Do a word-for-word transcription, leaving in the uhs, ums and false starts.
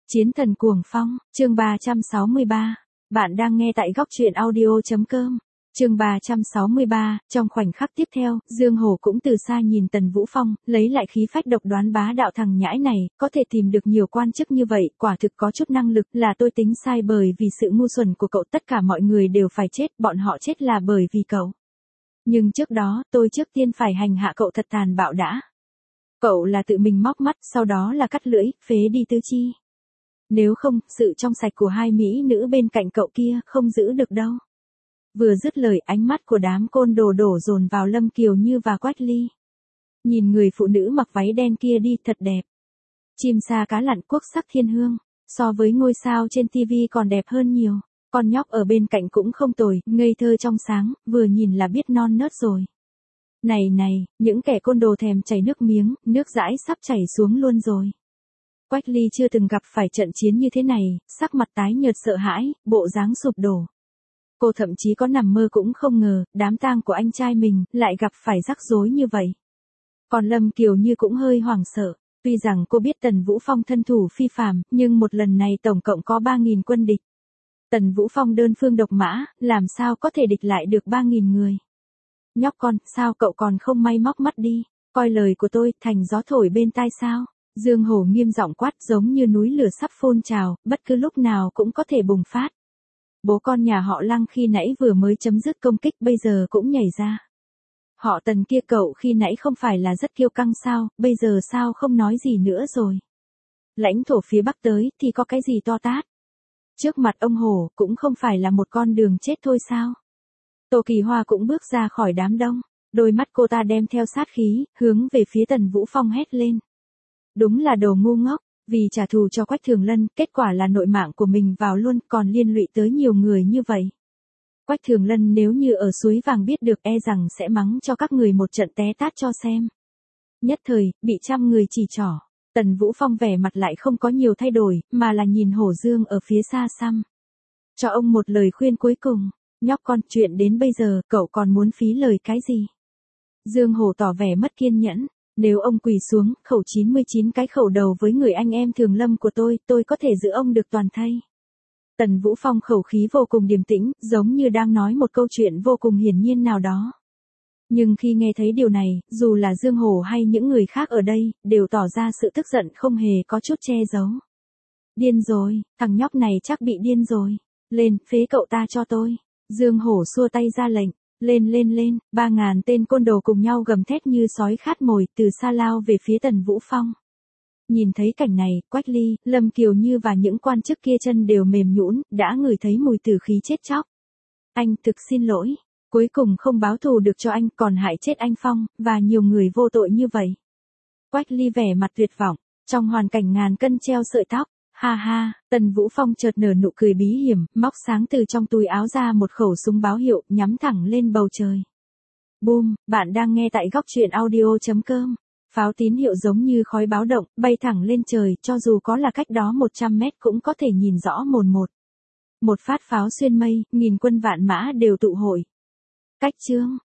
Chiến thần cuồng phong, chương ba trăm sáu mươi ba. Bạn đang nghe tại góc truyện audio.com. Chương ba trăm sáu mươi ba, trong khoảnh khắc tiếp theo, Dương Hổ cũng từ xa nhìn Tần Vũ Phong, lấy lại khí phách độc đoán bá đạo thằng nhãi này, có thể tìm được nhiều quan chức như vậy, quả thực có chút năng lực, là tôi tính sai bởi vì sự ngu xuẩn của cậu, tất cả mọi người đều phải chết, bọn họ chết là bởi vì cậu. Nhưng trước đó, tôi trước tiên phải hành hạ cậu thật tàn bạo đã. Cậu là tự mình móc mắt, sau đó là cắt lưỡi, phế đi tứ chi. Nếu không, sự trong sạch của hai mỹ nữ bên cạnh cậu kia không giữ được đâu. Vừa dứt lời, ánh mắt của đám côn đồ đổ dồn vào Lâm Kiều Như và Quách Ly. Nhìn người phụ nữ mặc váy đen kia đi, thật đẹp. Chim sa cá lặn, quốc sắc thiên hương, so với ngôi sao trên tivi còn đẹp hơn nhiều. Con nhóc ở bên cạnh cũng không tồi, ngây thơ trong sáng, vừa nhìn là biết non nớt rồi. Này này, những kẻ côn đồ thèm chảy nước miếng, nước dãi sắp chảy xuống luôn rồi. Quách Ly chưa từng gặp phải trận chiến như thế này, sắc mặt tái nhợt sợ hãi, bộ dáng sụp đổ. Cô thậm chí có nằm mơ cũng không ngờ, đám tang của anh trai mình lại gặp phải rắc rối như vậy. Còn Lâm Kiều Như cũng hơi hoảng sợ, tuy rằng cô biết Tần Vũ Phong thân thủ phi phàm, nhưng một lần này tổng cộng có ba nghìn quân địch. Tần Vũ Phong đơn phương độc mã, làm sao có thể địch lại được ba nghìn người. Nhóc con, sao cậu còn không may móc mắt đi, coi lời của tôi thành gió thổi bên tai sao? Dương Hổ nghiêm giọng quát, giống như núi lửa sắp phun trào, bất cứ lúc nào cũng có thể bùng phát. Bố con nhà họ Lăng khi nãy vừa mới chấm dứt công kích, bây giờ cũng nhảy ra. Họ Tần kia cậu khi nãy không phải là rất kiêu căng sao, bây giờ sao không nói gì nữa rồi. Lãnh thổ phía Bắc tới thì có cái gì to tát. Trước mặt ông Hổ cũng không phải là một con đường chết thôi sao. Tô Kỳ Hoa cũng bước ra khỏi đám đông, đôi mắt cô ta đem theo sát khí, hướng về phía Tần Vũ Phong hét lên. Đúng là đồ ngu ngốc, vì trả thù cho Quách Thường Lân, kết quả là nội mạng của mình vào luôn, còn liên lụy tới nhiều người như vậy. Quách Thường Lân nếu như ở suối vàng biết được, e rằng sẽ mắng cho các người một trận té tát cho xem. Nhất thời, bị trăm người chỉ trỏ, Tần Vũ Phong vẻ mặt lại không có nhiều thay đổi, mà là nhìn Hổ Dương ở phía xa xăm. Cho ông một lời khuyên cuối cùng, nhóc con, chuyện đến bây giờ, cậu còn muốn phí lời cái gì? Dương Hổ tỏ vẻ mất kiên nhẫn. Nếu ông quỳ xuống, khẩu chín mươi chín cái khẩu đầu với người anh em Thường Lâm của tôi, tôi có thể giữ ông được toàn thây. Tần Vũ Phong khẩu khí vô cùng điềm tĩnh, giống như đang nói một câu chuyện vô cùng hiển nhiên nào đó. Nhưng khi nghe thấy điều này, dù là Dương Hổ hay những người khác ở đây, đều tỏ ra sự tức giận không hề có chút che giấu. Điên rồi, thằng nhóc này chắc bị điên rồi. Lên, phế cậu ta cho tôi. Dương Hổ xua tay ra lệnh. Lên lên lên, ba ngàn tên côn đồ cùng nhau gầm thét như sói khát mồi, từ xa lao về phía Tần Vũ Phong. Nhìn thấy cảnh này, Quách Ly, Lâm Kiều Như và những quan chức kia chân đều mềm nhũn, đã ngửi thấy mùi tử khí chết chóc. Anh thực xin lỗi, cuối cùng không báo thù được cho anh, còn hại chết anh Phong, và nhiều người vô tội như vậy. Quách Ly vẻ mặt tuyệt vọng, trong hoàn cảnh ngàn cân treo sợi tóc. Ha ha, Tần Vũ Phong chợt nở nụ cười bí hiểm, móc sáng từ trong túi áo ra một khẩu súng báo hiệu, nhắm thẳng lên bầu trời. Boom, bạn đang nghe tại góc truyện audio.com. Pháo tín hiệu giống như khói báo động, bay thẳng lên trời, cho dù có là cách đó một trăm mét cũng có thể nhìn rõ mồn một. Một phát pháo xuyên mây, nghìn quân vạn mã đều tụ hội. Cách chương,